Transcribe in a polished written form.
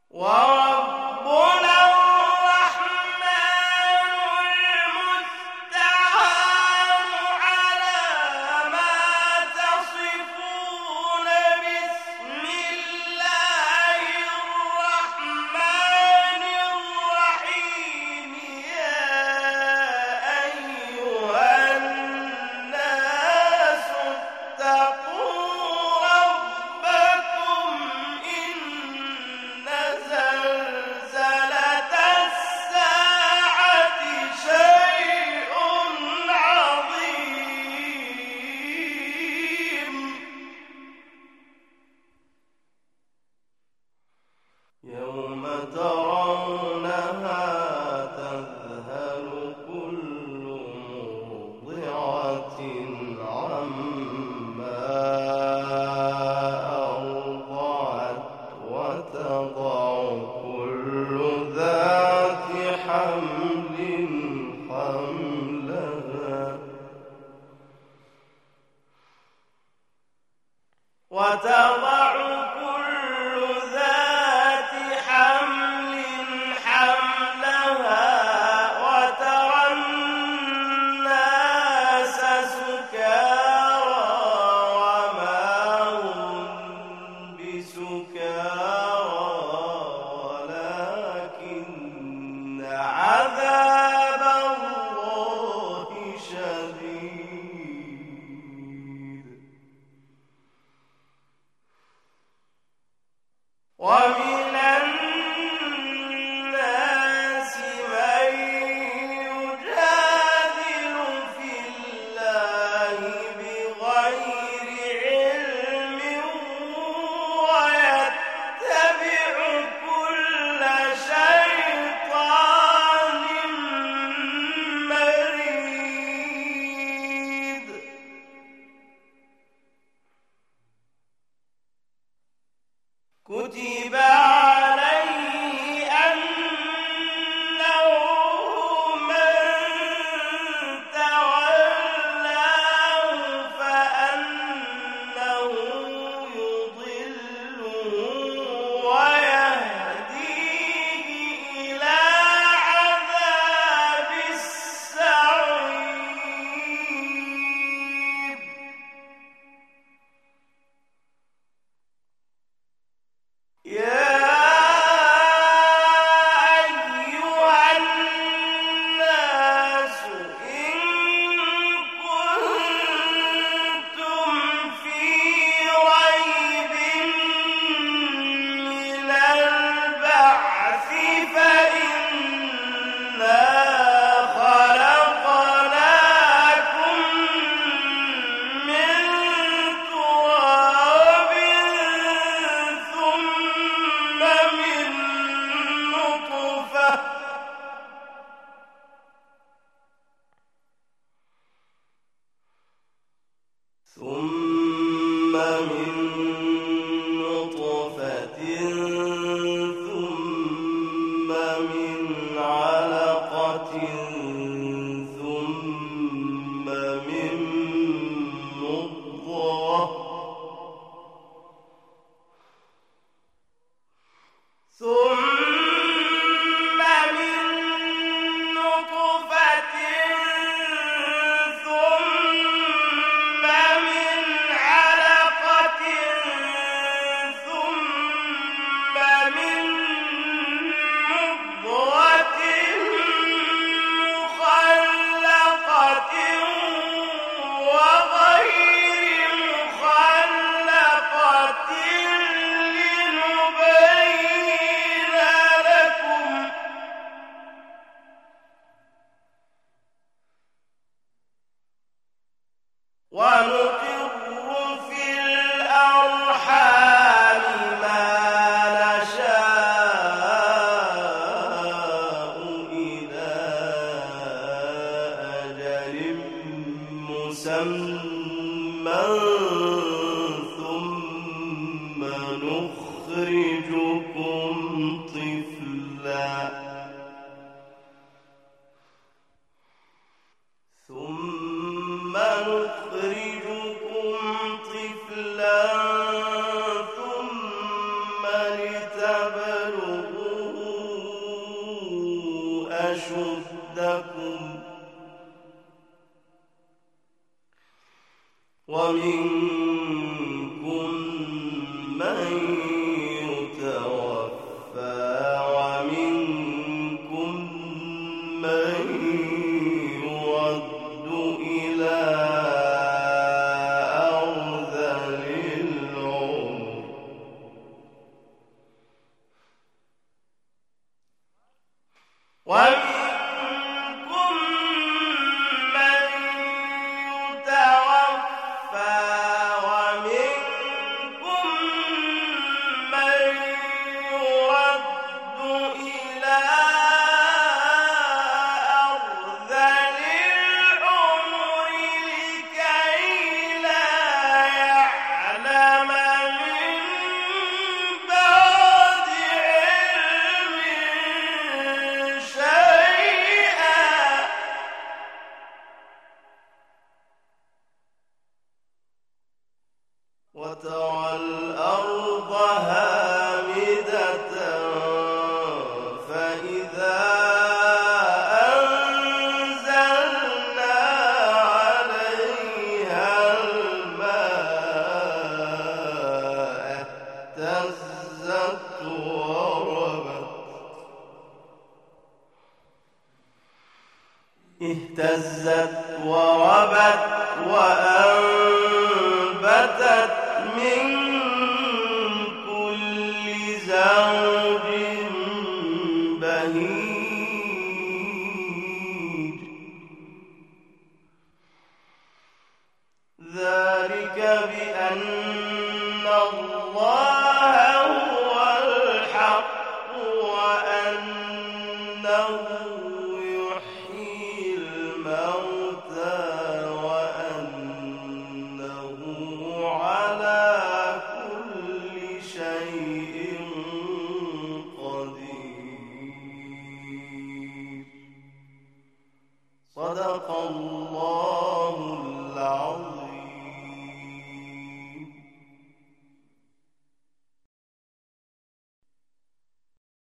وربنا الرحمن المستعان على ما تصفون بسم الله الرحمن الرحيم يا أيها الناس اتقوا ربكم إن زلزلة الساعة شيء عظيم يوم ترونها تذهل كل مرضعة عما أرضعت وتضع كل ذات حمل حملها وتضع كل ذات حمل حملها وترى الناس سكارى وما هم بسكارى ولكن عذاب الله شديد ومن الناس من يجادل في الله بغير علم ويتبع كل شيطان مريد كتب عليه أنه من تولاه فأنه يضله ويهديه إلى عذاب السعير يا أيها الناس إن كنتم في ريب من البعث فإنا خلقناكم من تراب ثم من نطفة ثم من علقة ثم من مضغة ثم من نطفة ثم من علقة ثم من مضغة مخلقة وغير مخلقة لنبين لكم ونقر في الأرحام ما نشاء إلى أجل مسمى ثم نخرجكم طفلا ثم نخرجكم طفلا ثم لتبلغوا ومنكم من يتوفى ومنكم من يرد إلى أرذل العمر ومنكم من يتوفى ومنكم من يرد إلى أرذل العمر لكي لا يعلم من بعد علم شيئا وترى الأرض هامدة فإذا أنزلنا عليها الماء اهتزت وربت وأنبتت